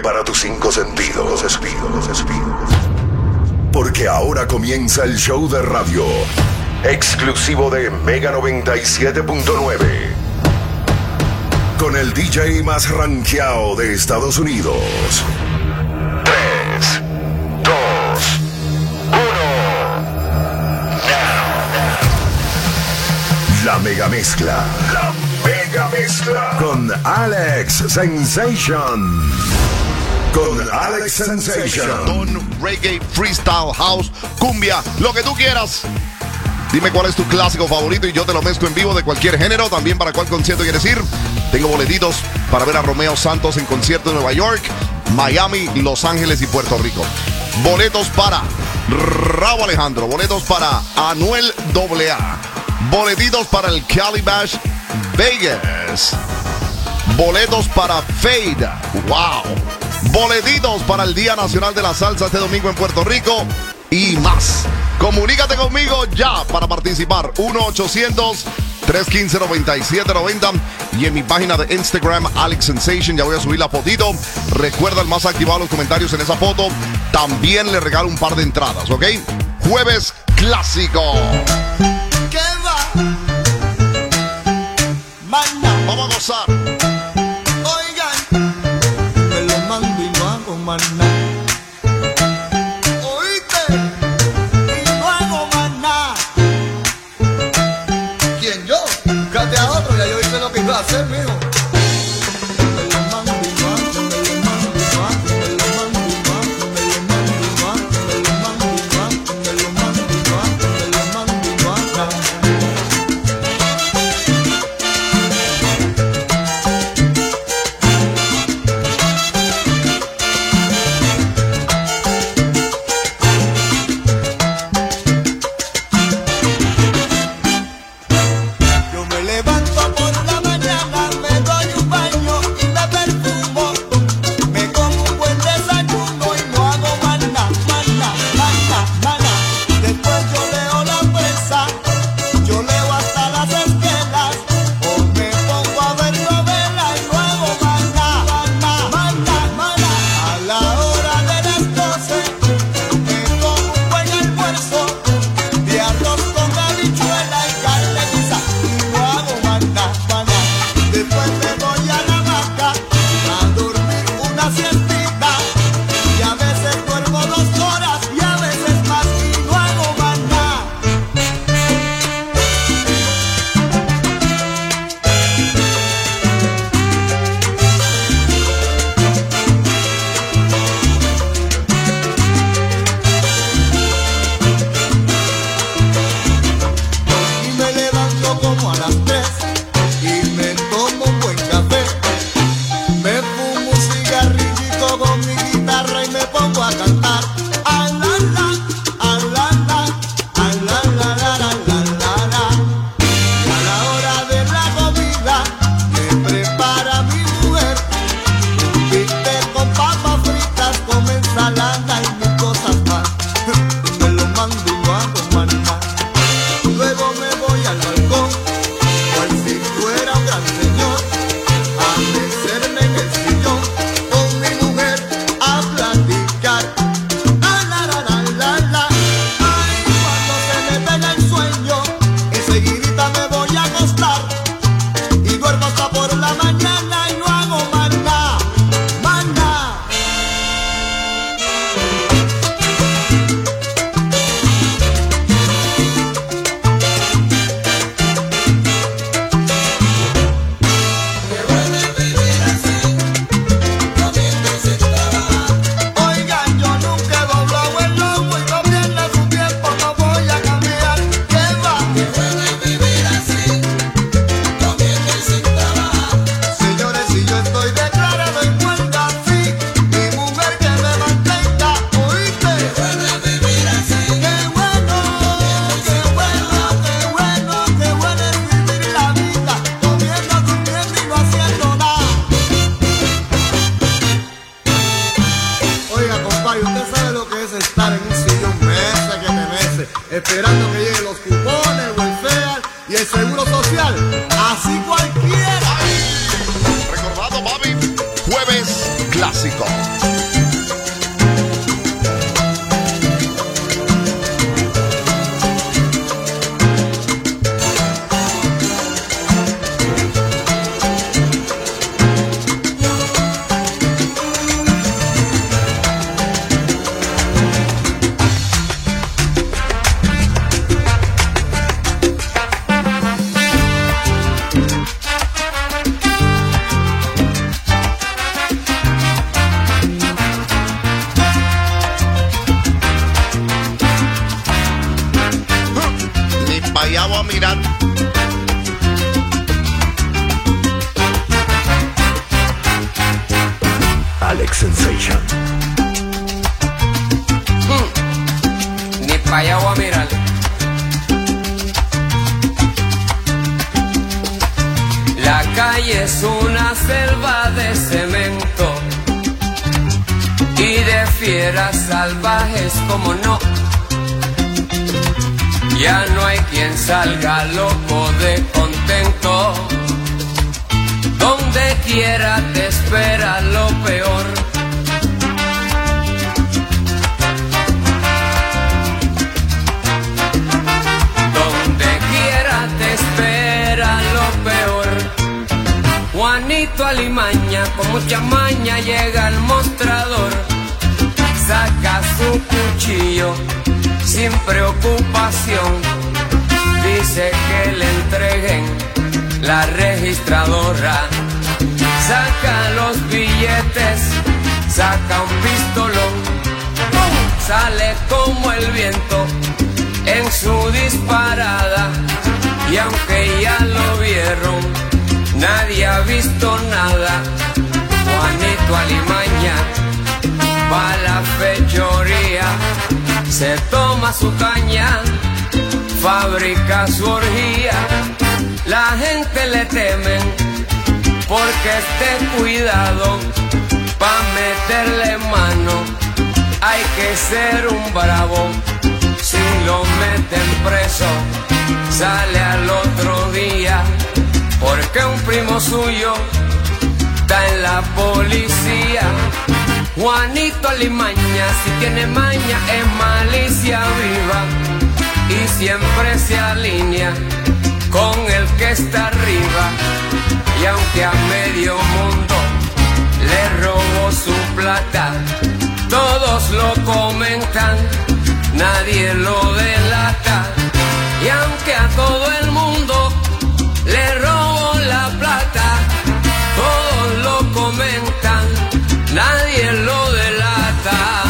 para tus 5 sentidos. Porque ahora comienza el show de radio exclusivo de Mega 97.9. Con el DJ más rankeado de Estados Unidos. 3, 2, 1. La mega mezcla. La mega mezcla. Con Alex Sensation. Con Alex Sensation. Don, reggae, freestyle, house, cumbia, lo que tú quieras. Dime cuál es tu clásico favorito y yo te lo mezclo en vivo de cualquier género. También para cuál concierto quieres ir. Tengo boletitos para ver a Romeo Santos en concierto en Nueva York, Miami, Los Ángeles y Puerto Rico. Boletos para Rauw Alejandro. Boletos para Anuel AA. Boletitos para el Calibash Vegas. Boletos para Fade. Wow. Boletitos para el Día Nacional de la Salsa este domingo en Puerto Rico y más. Comunícate conmigo ya para participar. 1-800-315-9790 y en mi página de Instagram, Alex Sensation, ya voy a subir la fotito. Recuerda, el más activado los comentarios en esa foto. También le regalo un par de entradas, ¿ok? Jueves clásico. ¿Qué va? Manda. Vamos a gozar. Oigan, me lo mando y no hago más nada. Hacer, mijo. esperando que lleguen los cupones, el welfare y el seguro social. Así cualquiera. Recordado, papi, jueves clásico. Sensation. Ni pa' allá voy a mirar. La calle es una selva de cemento y de fieras salvajes, como no. Ya no hay quien salga loco de contento. Donde quiera te espera lo peor. Donde quiera te espera lo peor. Juanito Alimaña con mucha maña llega al mostrador. Saca su cuchillo sin preocupación. Dice que le entreguen la registradora. Saca los billetes, saca un pistolón. Sale como el viento en su disparada. Y aunque ya lo vieron, nadie ha visto nada. Juanito Alimaña va a la fechoría, se toma su caña, fabrica su orgía. La gente le temen porque esté cuidado. Pa' meterle mano hay que ser un bravo. Si lo meten preso, sale al otro día, porque un primo suyo está en la policía. Juanito Alimaña, si tiene maña, es malicia viva y siempre se alinea con el que está arriba. Y aunque a medio mundo le robó su plata, todos lo comentan, nadie lo delata. Y aunque a todo el mundo le robó la plata, todos lo comentan, nadie lo delata.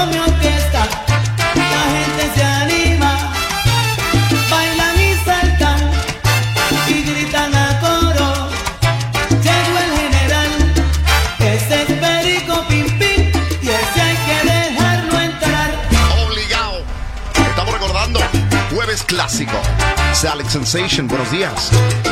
con mi orquesta, la gente se anima, bailan y saltan y gritan a coro. Llegó el general, ese es Perico Pim Pim, y ese hay que dejarlo entrar. Obligado. Estamos recordando Jueves Clásico. Es Alex Sensation, buenos días.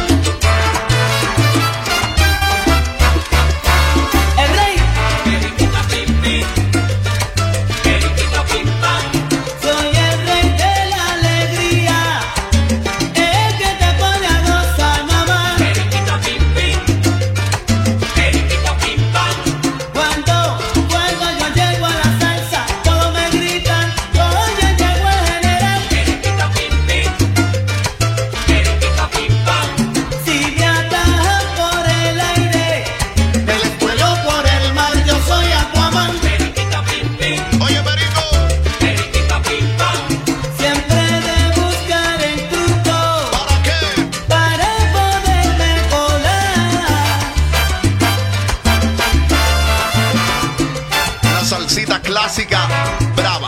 Clásica brava.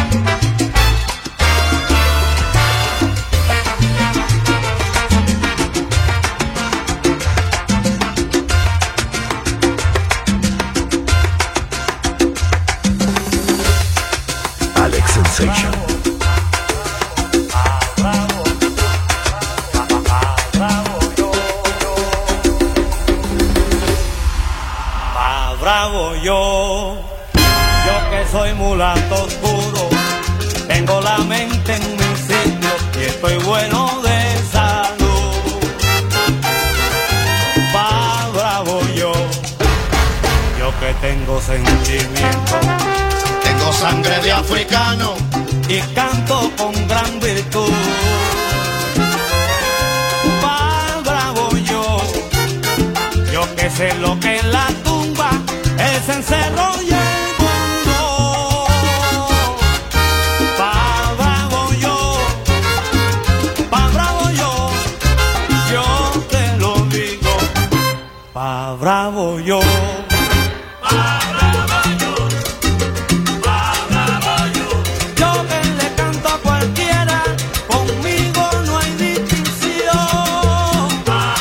Alex Sensation. Bravo yo que soy mulato oscuro, tengo la mente en mi sitio y estoy bueno de salud. Va bravo yo que tengo sentimiento, tengo sangre de africano y canto con gran virtud. Va bravo yo que sé lo que es la tumba, el cencerro y el bravo yo. Yo que le canto a cualquiera, conmigo no hay distinción.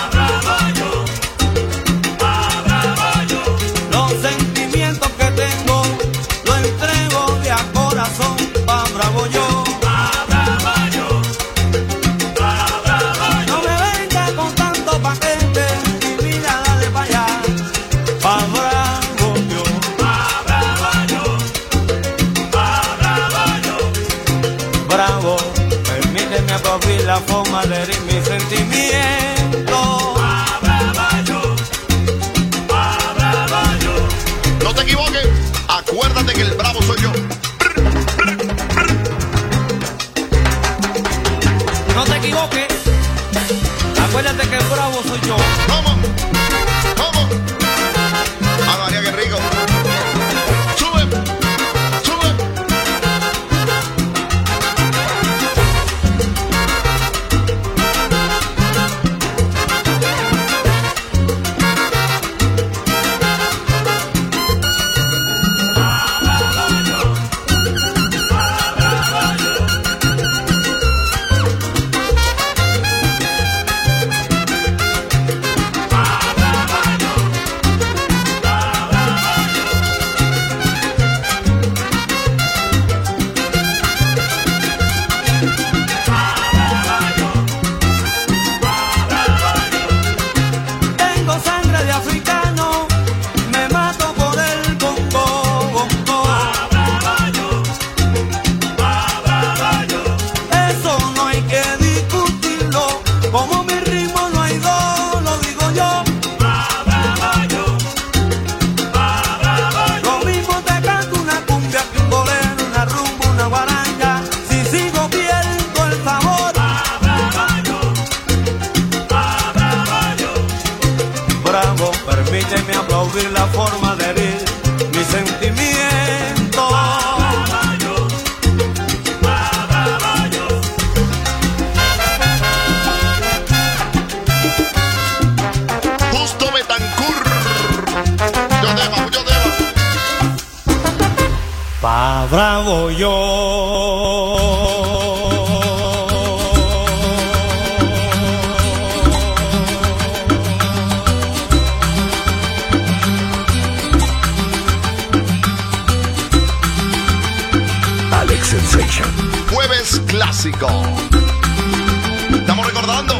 Bravo yo. Los sentimientos que tengo, lo entrego de a corazón. Bravo yo. No me venga con tanto paquete. Bravo, permíteme abrir la forma de herir mis sentimientos. No te equivoques, acuérdate que el bravo soy yo. No te equivoques, acuérdate que el bravo soy yo. ¿Cómo? Ah, María, qué rico. Sube. bravo yo. Alex Sensation. Jueves clásico. Estamos recordando.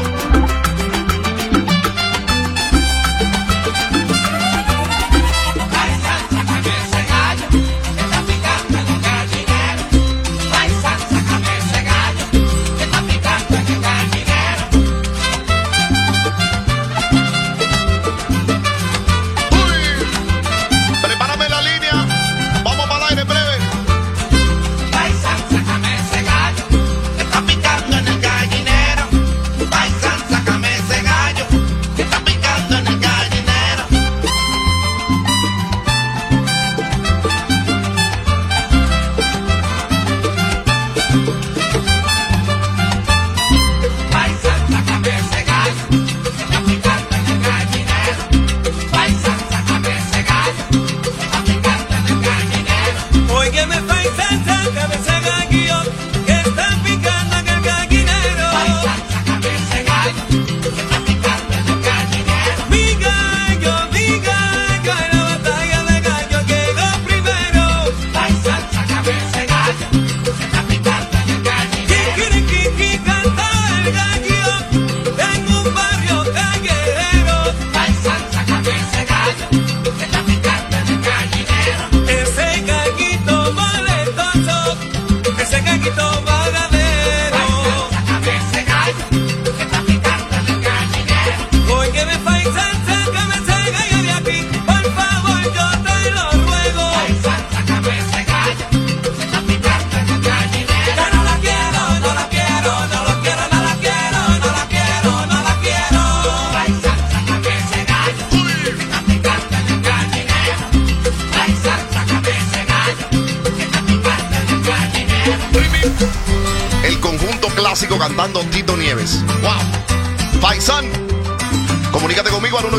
El conjunto clásico cantando Tito Nieves. ¡Wow! Paisan. Comunícate conmigo al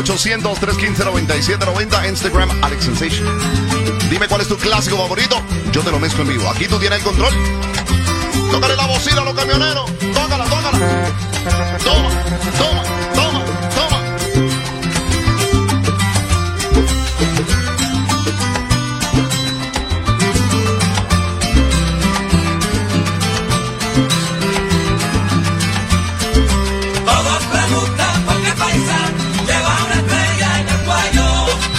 1-800-315-9790. Instagram, Alex Sensation. Dime cuál es tu clásico favorito. Yo te lo mezclo en vivo. Aquí tú tienes el control. Tócale la bocina a los camioneros. Tócala, tócala. Toma, toma, toma, toma. Todos preguntan por qué Paisan lleva una estrella en el cuello.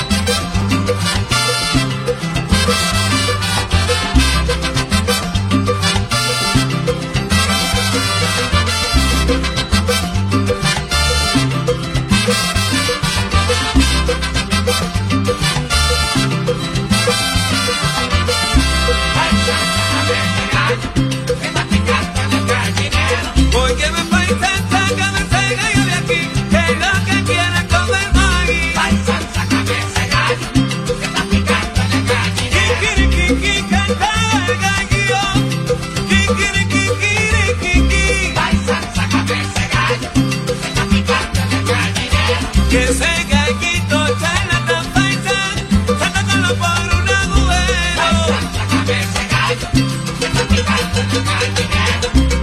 Porque me Paisan, sácame ese gallo de aquí, que es lo que quiere comer maíz. Paisan, sácame ese gallo, que está picando en el gallinero. Kikirikiki, canta el gallo. Kikirikikirikiki. Paisan, sácame ese gallo, que está picando en el gallinero. Que ese gallito charlatán Paisan, sacándolo por un agujero. Paisan, sácame ese gallo, que está picando en el gallinero.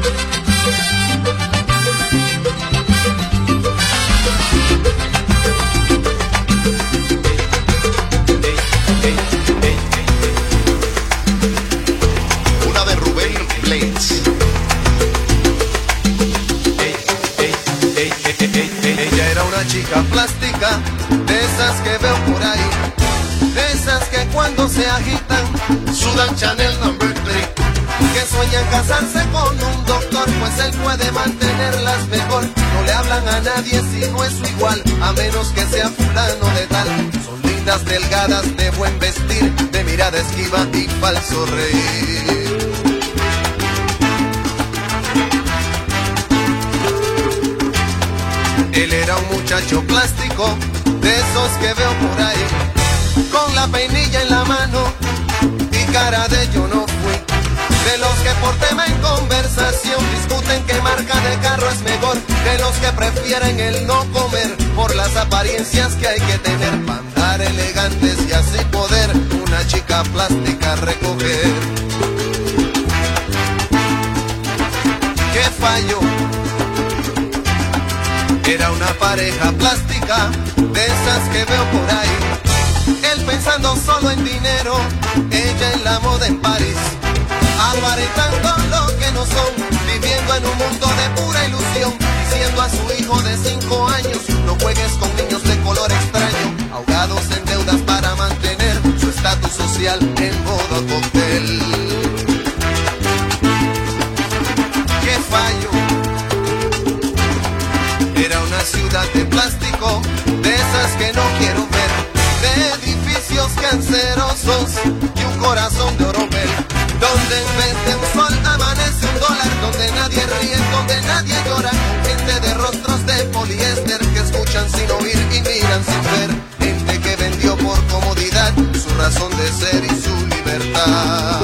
Una de Rubén Blades. Ella era una chica plástica, de esas que veo por ahí, de esas que cuando se agitan sudan Chanel No. 3, que sueñan casarse con un doctor, pues él puede mantenerlas mejor. No le hablan a nadie si no es su igual, a menos que sea fulano de tal. Son lindas, delgadas, de buen vestir, de mirada esquiva y falso reír. Él era un muchacho plástico, de esos que veo por ahí, con la peinilla en la mano y cara de yo no fui. De los que por tema en conversación discuten qué marca de carro es mejor, de los que prefieren el no comer por las apariencias que hay que tener. Panda andar elegantes y así poder una chica plástica recoger. ¿Qué falló? Era una pareja plástica, de esas que veo por ahí. Él pensando solo en dinero, ella en la moda en París. Aparentando lo que no son, viviendo en un mundo de pura ilusión. Diciendo a su hijo de 5 años, no juegues con niños de color extraño. Ahogados en deudas para mantener su estatus social en modo cóctel. ¿Qué fallo? Era una ciudad de plástico, de esas que no quiero ver, de edificios cancerosos y un corazón de oropel, donde en vez de un sol amanece un dólar, donde nadie ríe, donde nadie llora, gente de rostros de poliéster que escuchan sin oír y miran sin ver, gente que vendió por comodidad su razón de ser y su libertad.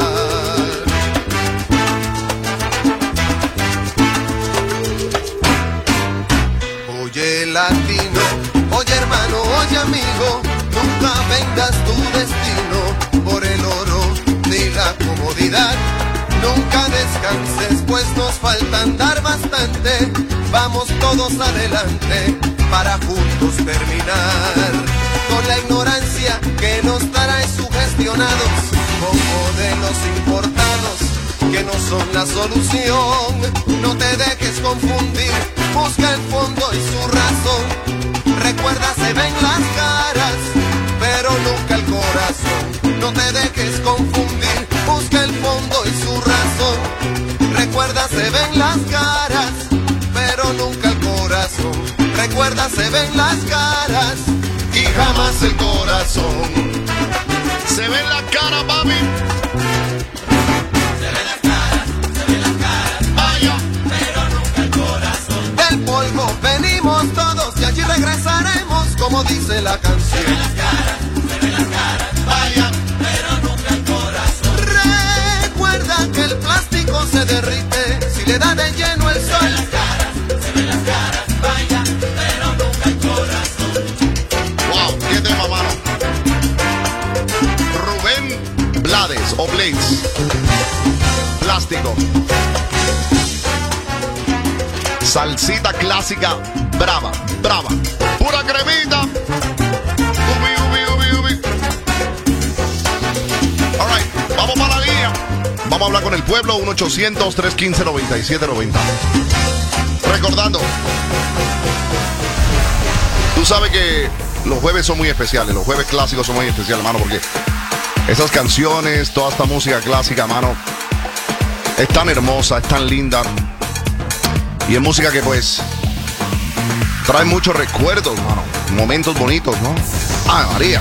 Oye latino, oye hermano, oye amigo, nunca vendas tu destino por el oro ni la comodidad. Nunca descanses, pues nos falta andar bastante. Vamos todos adelante para juntos terminar con la ignorancia que nos trae sugestionados con modelos importados que no son la solución. No te dejes confundir, busca el fondo y su razón. Recuerda, se ven las caras, pero nunca el corazón. No te dejes confundir, busca el fondo y su razón. Recuerda, se ven las caras, pero nunca el corazón. Recuerda, se ven las caras y jamás el corazón. Se ven las caras, mami. Del polvo venimos todos y allí regresaremos, como dice la canción. Se ven las caras, vaya, pero nunca el corazón. Recuerda que el plástico se derrite si le da de lleno el sol. Se ven las caras, vaya, pero nunca el corazón. Wow, qué tema, mano. Rubén Blades o Blades. Plástico. Salsita clásica, brava, brava. Pura cremita. Ubi, ubi, ubi, ubi. All right, vamos para la línea. Vamos a hablar con el pueblo, 1-800-315-9790. Recordando, tú sabes que los jueves son muy especiales, los jueves clásicos son muy especiales, mano, porque esas canciones, toda esta música clásica, mano, es tan hermosa, es tan linda. Y es música que pues trae muchos recuerdos, mano. Momentos bonitos, ¿no? ¡Ay, María!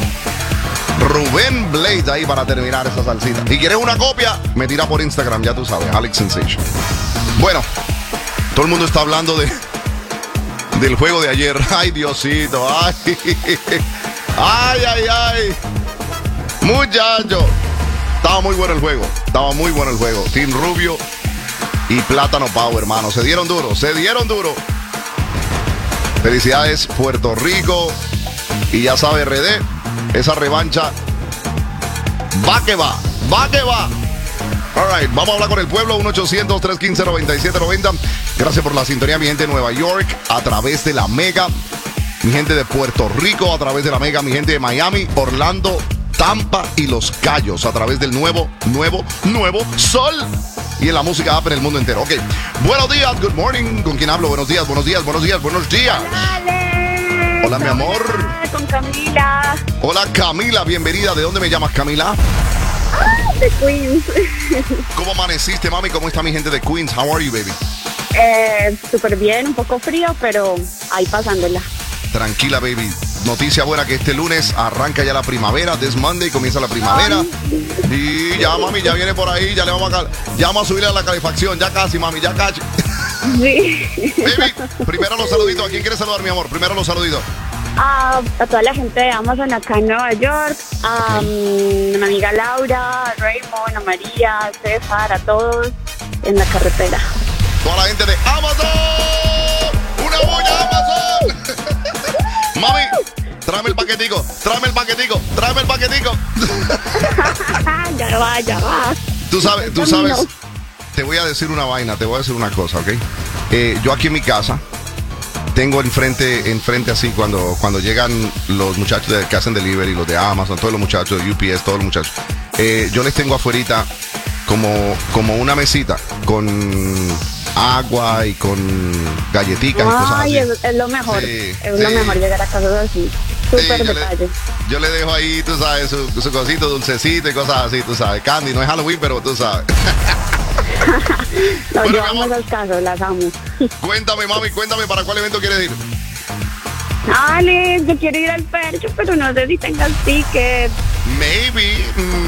Rubén Blades ahí para terminar esa salsita. Si quieres una copia, me tira por Instagram, ya tú sabes, Alex Sensation. Bueno, todo el mundo está hablando del juego de ayer. ¡Ay, Diosito! ¡Ay! ¡Ay, ay, ay! Muchacho. Estaba muy bueno el juego. Estaba muy bueno el juego. Team Rubio y Plátano Power, hermano. Se dieron duro, se dieron duro. Felicidades, Puerto Rico. Y ya sabe, RD, esa revancha va que va, va que va. All right, vamos a hablar con el pueblo, 1-800-315-9790. Gracias por la sintonía, mi gente de Nueva York, a través de la Mega. Mi gente de Puerto Rico, a través de la Mega. Mi gente de Miami, Orlando, Tampa y Los Cayos, a través del nuevo Sol. Y en la música app en el mundo entero. Ok. Buenos días, good morning. ¿Con quién hablo? Buenos días, buenos días, buenos días, buenos días. Dale. Hola, mi amor. Con Camila. Hola, Camila, bienvenida. ¿De dónde me llamas, Camila? De Queens. ¿Cómo amaneciste, mami? ¿Cómo está mi gente de Queens? How are you, baby? Súper bien, un poco frío, pero ahí pasándola. Tranquila, baby. Noticia buena que este lunes arranca ya la primavera. This Monday comienza la primavera. Y ya, mami, ya viene por ahí. Ya le vamos a subirle a la calefacción. Ya casi, mami, ya casi. Sí. Baby, primero los saluditos. ¿A quién quieres saludar, mi amor? Primero los saluditos. A toda la gente de Amazon acá en Nueva York. A mi amiga Laura, a Raymond, a María, a César, a todos en la carretera. Toda la gente de Amazon. ¡Una bulla, Amazon! Mami, Tráeme el paquetico, tráeme el paquetico, tráeme el paquetico. Ya va. Tú sabes, te voy a decir una vaina, te voy a decir una cosa, ¿ok? Yo aquí en mi casa tengo enfrente así cuando llegan los muchachos que hacen delivery, los de Amazon, todos los muchachos de UPS, todos los muchachos. Yo les tengo afuerita como una mesita con agua y con galletitas y cosas así. Ay, es lo mejor. Sí, es lo mejor llegar a casas así. Súper detalle. Yo le dejo ahí, tú sabes, su cosito, dulcecito y cosas así, tú sabes. Candy, no es Halloween, pero tú sabes. Nos Bueno, llevamos mi amor, los casos, las amo. Cuéntame, mami, ¿para cuál evento quieres ir? Alex, yo quiero ir al Percho, pero no sé si tengas ticket. Maybe.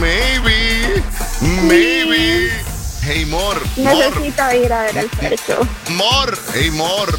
Hey, Mor. Necesito ir a ver al Percho. Hey, Mor.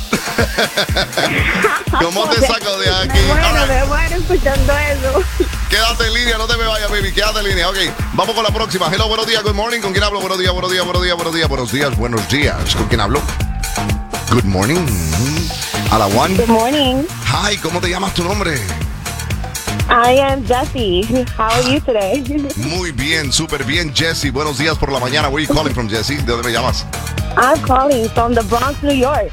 ¿Cómo te saco de aquí? Me muero escuchando eso. Quédate en línea, no te me vayas, baby. Quédate en línea. Ok, vamos con la próxima. Hello, buenos días, good morning. ¿Con quién hablo? Buenos días. Buenos días. ¿Con quién hablo? Good morning. A la one. Good morning. Hi, ¿cómo te llamas tu nombre? I am Jessie. How are you today? Muy bien, súper bien, Jessie. Buenos días por la mañana. Where are you calling from, Jessie? ¿De dónde me llamas? I'm calling from the Bronx, New York.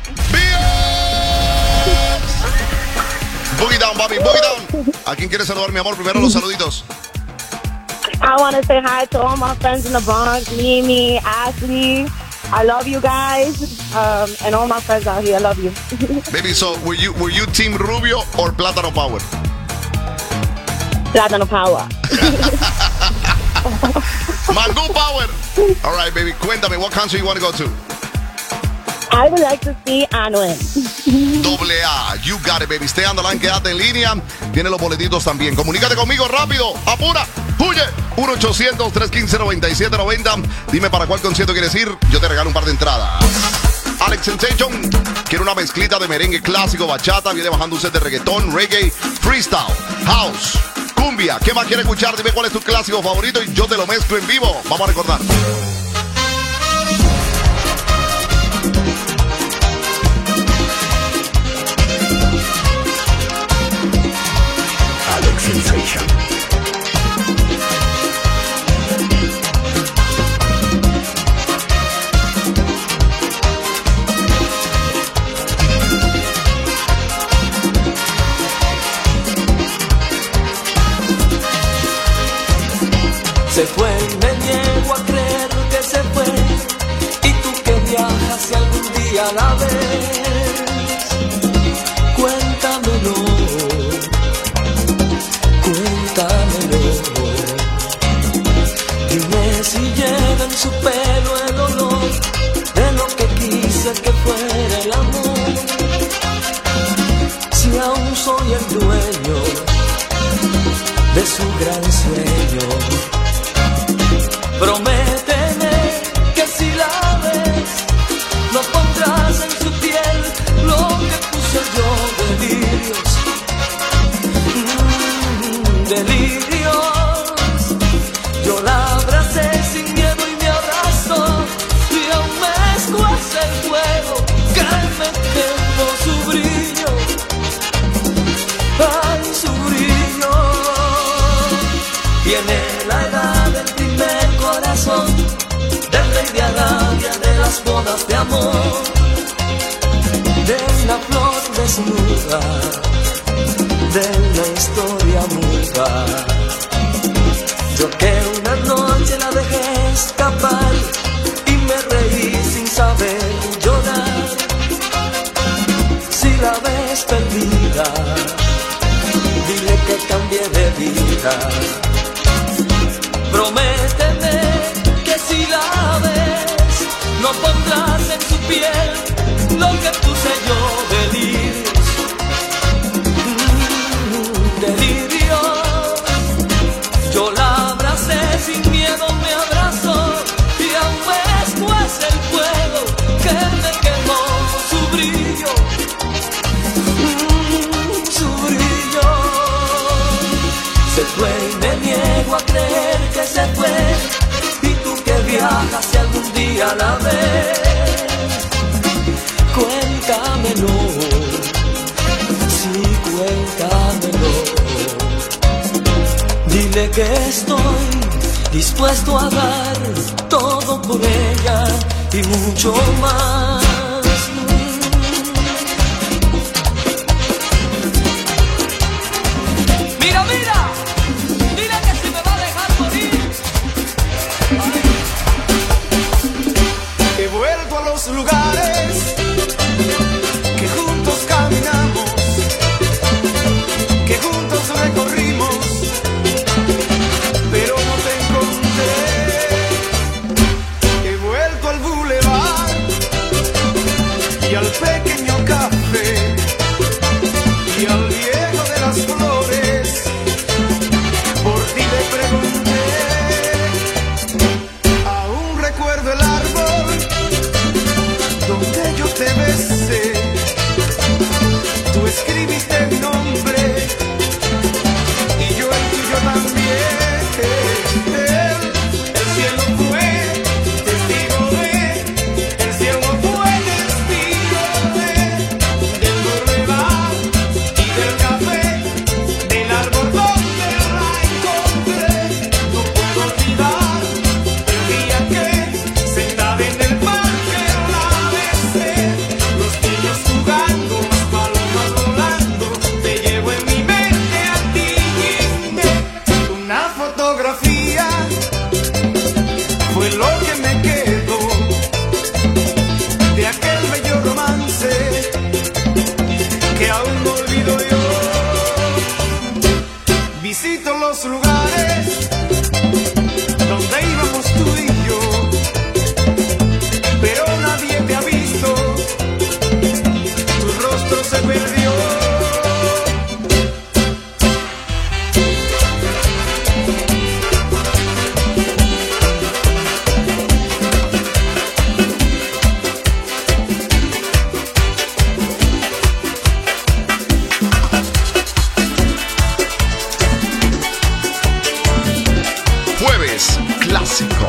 Boogie down, Bobby, boogie down. ¿A quién quieres saludar, mi amor? Primero los saluditos. I want to say hi to all my friends in the Bronx, Mimi, Ashley. I love you guys, and all my friends out here. I love you. Baby, so were you Team Rubio or Plátano Power? Plátano Power. Mango Power. All right, baby. Cuéntame, what country you want to go to? I would like to see Anuel. AA. You got it, baby. Stay on the line, quédate en línea. Tiene los boletitos también. Comunícate conmigo rápido. Apura. Huye. 1-800-315-9790. Dime para cuál concierto quieres ir. Yo te regalo un par de entradas. Alex Sensation quiere una mezclita de merengue clásico, bachata. Viene bajando un set de reggaetón, reggae, freestyle, house, cumbia. ¿Qué más quieres escuchar? Dime cuál es tu clásico favorito y yo te lo mezclo en vivo. Vamos a recordar. Alex Sensation. Se fue, me niego a creer que se fue. Y tú que viajas si algún día la ves, cuéntamelo. Dime si lleva en su pelo el olor de lo que quise que fuera el amor. Si aún soy el dueño de su gran sueño. Prométeme que si la ves, no pondrás en su piel lo que puse yo, delirios, delirios. Yo la abracé sin miedo y me abrazó, y aún me escuece el fuego que me quemó su brillo, ay, su brillo. Tiene la edad del primer corazón, del rey de Arabia, de las bodas de amor, de una flor desnuda, de la historia muda. Yo que una noche la dejé escapar y me reí sin saber llorar. Si la ves perdida, dile que cambié de vida. Prométeme que si la ves, no pondrás en su piel lo que puse yo, delirios, delirios. Yo la abracé sin miedo, me abrazó, y aún me escuece el fuego que me quemó su brillo, su brillo. Se fue y me niego a creer que se fue, y tú que viajas si algún día la ves, cuéntamelo, sí, cuéntamelo. que estoy dispuesto a dar todo por ella y mucho más. Mira, mira, dile que si me va a dejar morir. He vuelto a los lugares que juntos caminamos, que juntos recorrimos, pero no te encontré. He vuelto al bulevar y al pequeño café y al viejo de las flores. Por ti le pregunté, aún recuerdo el árbol donde yo te besé. Tú escribiste mi nombre y yo el tuyo también. El cielo fue testigo de, el cielo fue testigo de, del bulevar y del café, del árbol donde la encontré. No puedo olvidar el día que sentada en el parque la besé. Los niños jugando, las palomas volando, te llevo en mi mente a ti. Una fotografía fue lo que me quedó de aquel bello romance que aún no olvido yo. Visito los lugares donde íbamos tú y yo, pero nadie te ha visto, tu rostro se perdió. Jueves Clásico.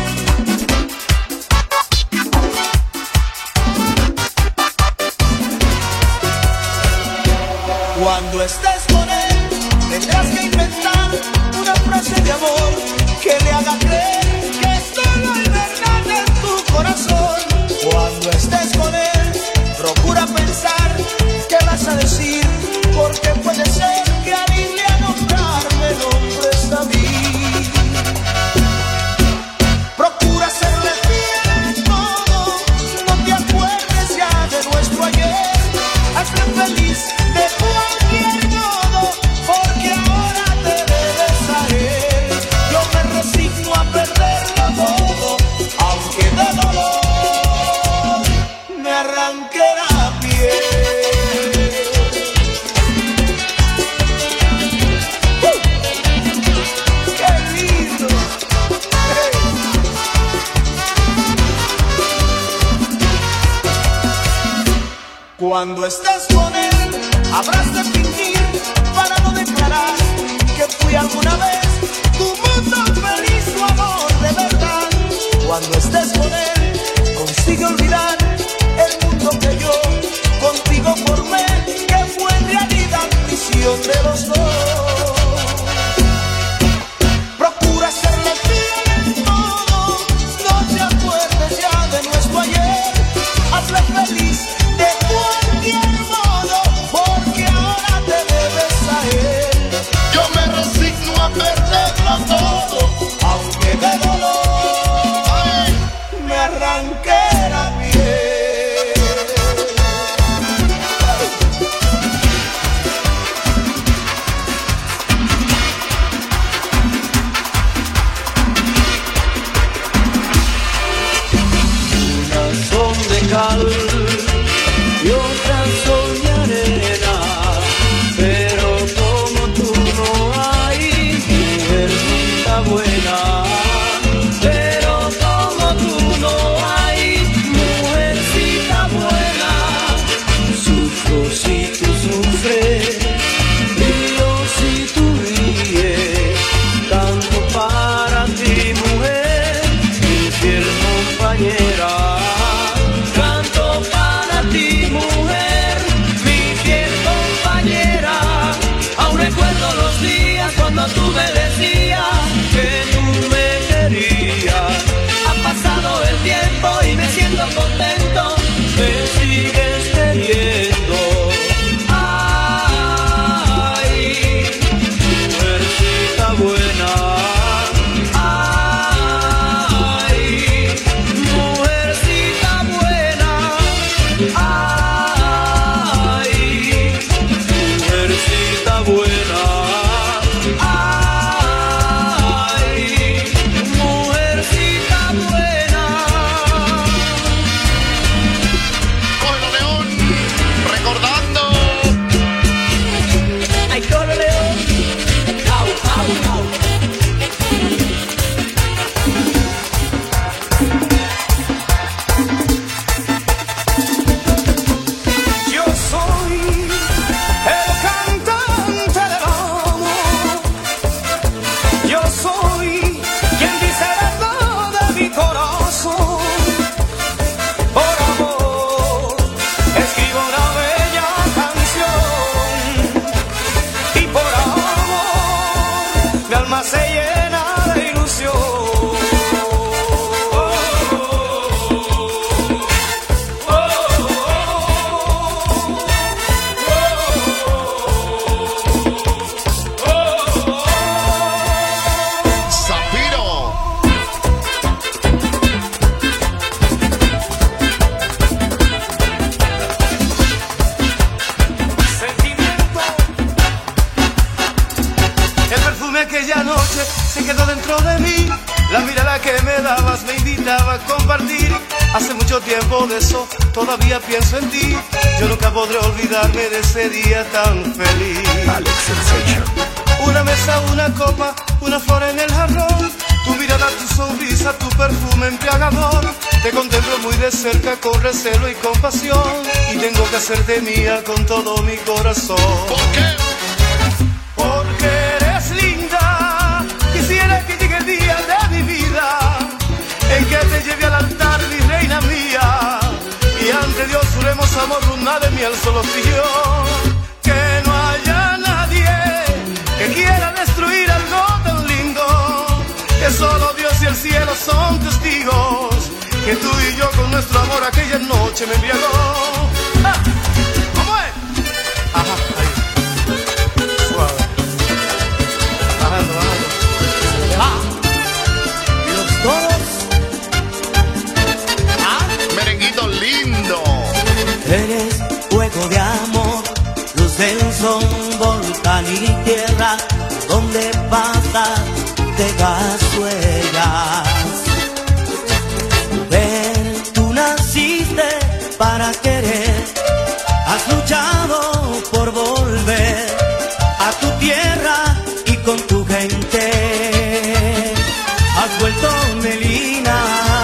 Cuando estés con él, tendrás que inventar una frase de amor que le haga creer que solo hay verdad en tu corazón. Cuando estés con él, procura pensar qué vas a decir, porque puede ser que a mí le a nombrarme nombres a mí. Procura serle fiel en todo, no te acuerdes ya de nuestro ayer. Hazle feliz de cualquier modo, porque ahora te debes a él. Yo me resigno a perderlo todo, aunque de dolor me arranque la piel. ¡Qué lindo! ¡Hey! Cuando estés con él, habrás de fingir para no declarar que fui alguna vez tu mundo feliz, tu amor de verdad. Cuando estés con él, consigue olvidar el mundo que yo contigo formé, que fue en realidad visión de los dos. Procura serle fiel en todo, no te acuerdes ya de nuestro ayer. Hazle feliz de cualquier modo, porque ahora te debes a él. Yo me resigno a perderlo todo, Aunque de dolor me arranque la piel. Unas son de cal y otras son de arena, pero como tú no hay, mujercita buena. Pero como tú no hay, mujercita buena. Sufro si tú sufres, río si tú ríes, canto para ti, mujer, mi fiel compañera. Canto para ti, mujer, mi fiel compañera. Aún recuerdo los días cuando tú me decías se quedó dentro de mí. La mirada que me dabas me invitaba a compartir. Hace mucho tiempo de eso, todavía pienso en ti. Yo nunca podré olvidarme de ese día tan feliz. Alex Sensation. Una mesa, una copa, una flor en el jarrón. Tu mirada, tu sonrisa, tu perfume embriagador. Te contemplo muy de cerca con recelo y compasión. Y tengo que hacerte mía con todo mi corazón. ¿Por qué? Porque eres linda. Quisiera que llegue el día de mi vida en que te lleve al altar, mi reina mía. Y ante Dios juremos amor, luna de miel, solo tú y yo. Que no haya nadie que quiera destruir algo tan lindo, que solo Dios y el cielo son testigos, que tú y yo con nuestro amor aquella noche me embriagó. ¡Ah! ¿Cómo es? Ajá, ahí. Suave. Bajando, bajando. Ah. Los dos. Ah. Merenguito lindo. Eres fuego de amor, luz del sol, volcán y tierra, donde pasas dejas huellas. Mujer, tú naciste para querer, has luchado por volver a tu tierra y con tu gente. Has vuelto Melina,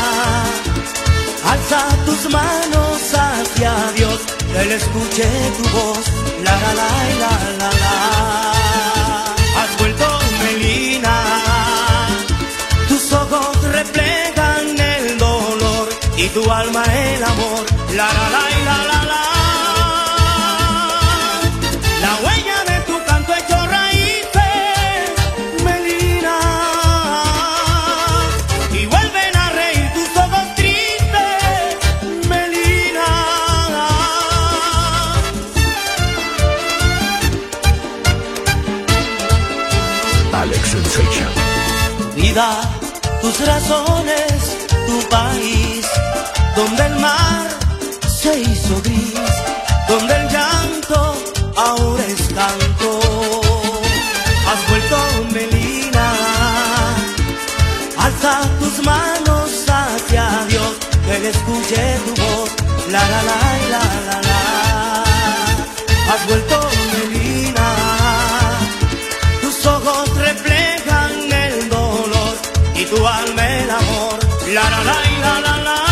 alza tus manos hacia Dios, que Él escuche tu voz, la la la la la la. Has vuelto Melina, tus ojos reflejan el dolor y tu alma el amor, la la la la la la. La huella de tu canto hecho raíces, Melina, y vuelven a reír tus ojos tristes, Melina. Alex Sensation. Vida, tus razones, tu país, donde el mar se hizo gris, donde el llanto ahora es canto. Has vuelto Melina, alza tus manos hacia Dios, que Él escuche tu voz, la la la la la la. Has vuelto Melina, tus ojos reflejan el dolor y tu alma el amor, la la la la la la.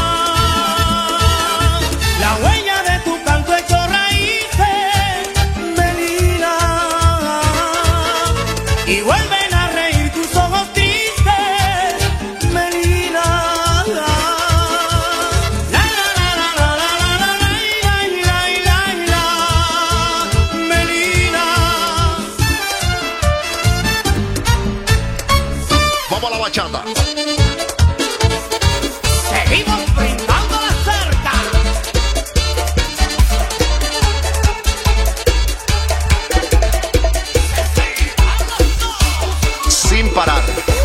La huella de tu canto hecho raíces, Melina, y vuelven a reír tus ojos tristes, Melina. La la la la la la la la la la, Melina. Vamos a la bachata. Seguimos brindando la cerca. Sin parar.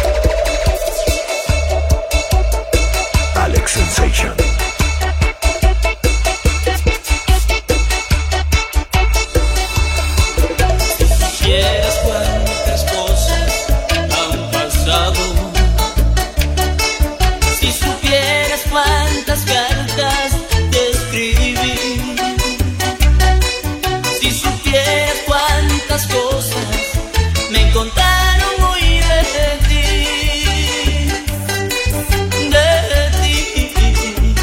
Alex Sensation. Quieres cuántas cosas han pasado, si supieras cuántas cartas te escribí, si supieras cuántas cosas me contaron hoy de ti,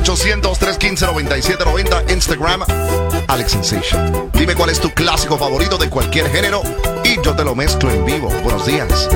1-800-315-9790. Instagram, Alex Sensation. Dime cuál es tu clásico favorito de cualquier género y yo te lo mezclo en vivo. Buenos días.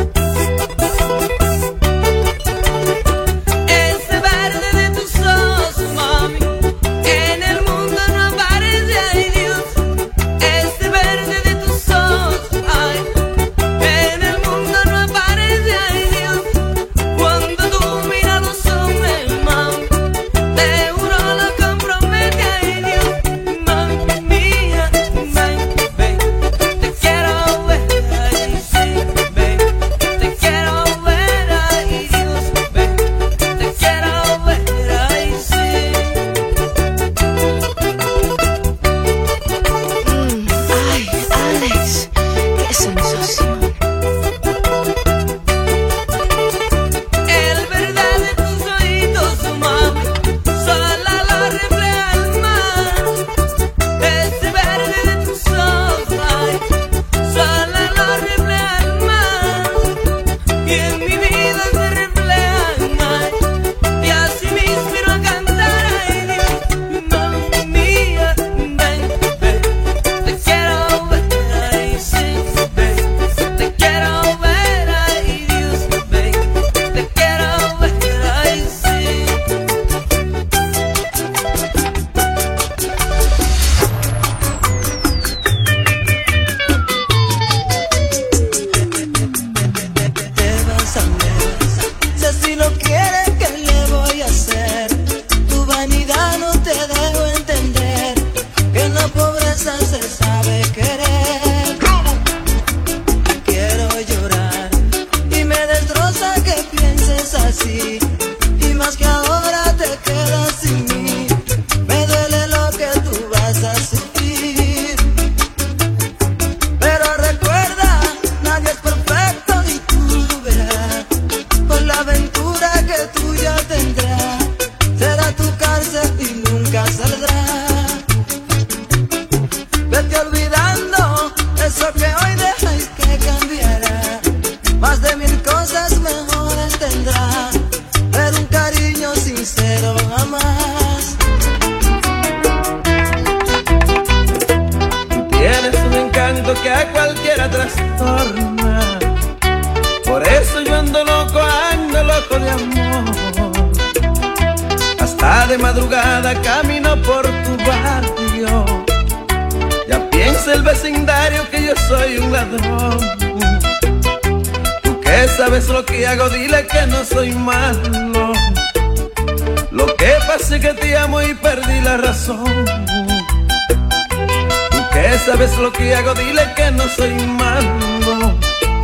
¿Sabes lo que hago? Dile que no soy malo.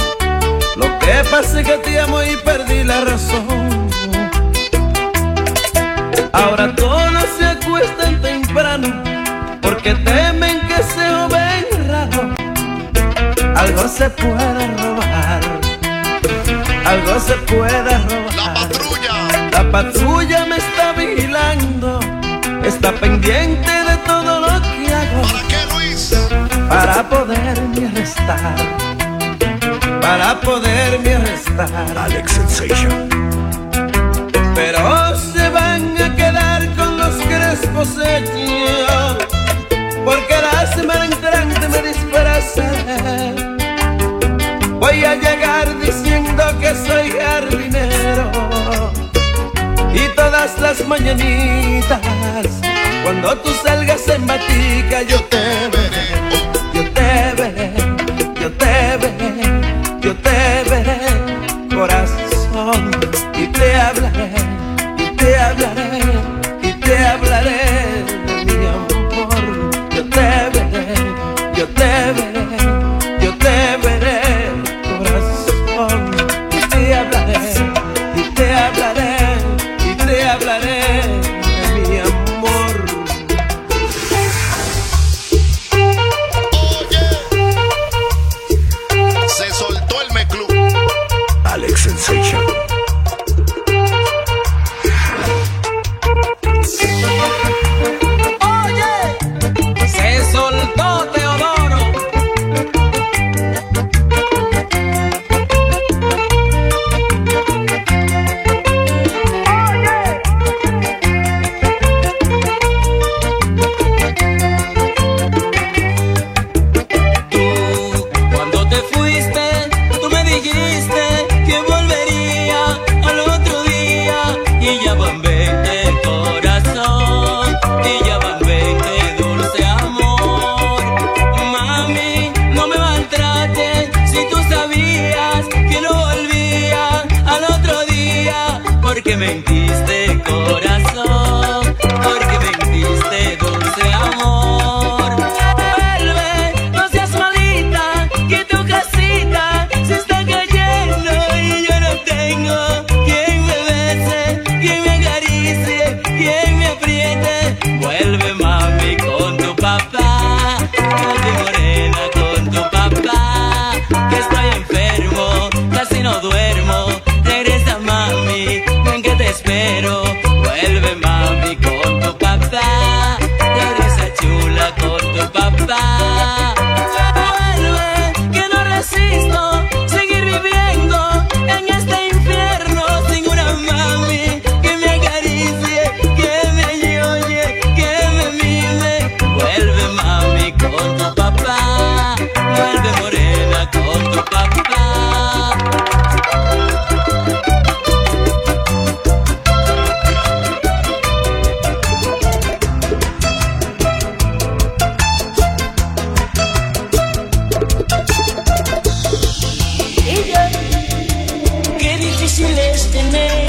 Lo que pasa es que te amo y perdí la razón. Ahora todos se acuestan temprano porque temen que se joven raro. Algo se puede robar, algo se puede robar. La patrulla, la patrulla me está vigilando, está pendiente de todo lo que hago. ¿Para qué, Luis? Para poderme arrestar, para poderme arrestar. Alex Sensation. Pero se van a quedar con los crespos hechos, porque la semana entrante me disfrazaré. Voy a llegar diciendo que soy jardinero, y todas las mañanitas, cuando tú salgas en batica, yo te veré, yo te veré, yo te veré, yo te veré, corazón, y te hablaré, y te hablaré, y te hablaré de mi amor. Yo te veré, yo te veré, yo te veré, corazón, y te hablaré, y te hablaré, y te hablaré de mi amor. Oye, se soltó el meclú. Alex Sensation. Oye, se soltó Teodoro. mentiste, corazón, porque mentiste, dulce amor. Vuelve, no seas malita, que tu casita se está cayendo y yo no tengo quien me bese, quien me acaricie, quien me apriete. Vuelve, mami, con tu papá, vuelve, morena, con tu papá, que estoy enfermo, casi no duermo. Regresa, mami, ven que te espero. Vuelve, mami, con tu papá, regresa, chula, con tu papá. Vuelve, que no resisto seguir viviendo en este infierno sin una mami que me acaricie, que me oye, que me mime. Vuelve, mami, con tu papá, vuelve, morena, con tu papá. Qué difícil es tener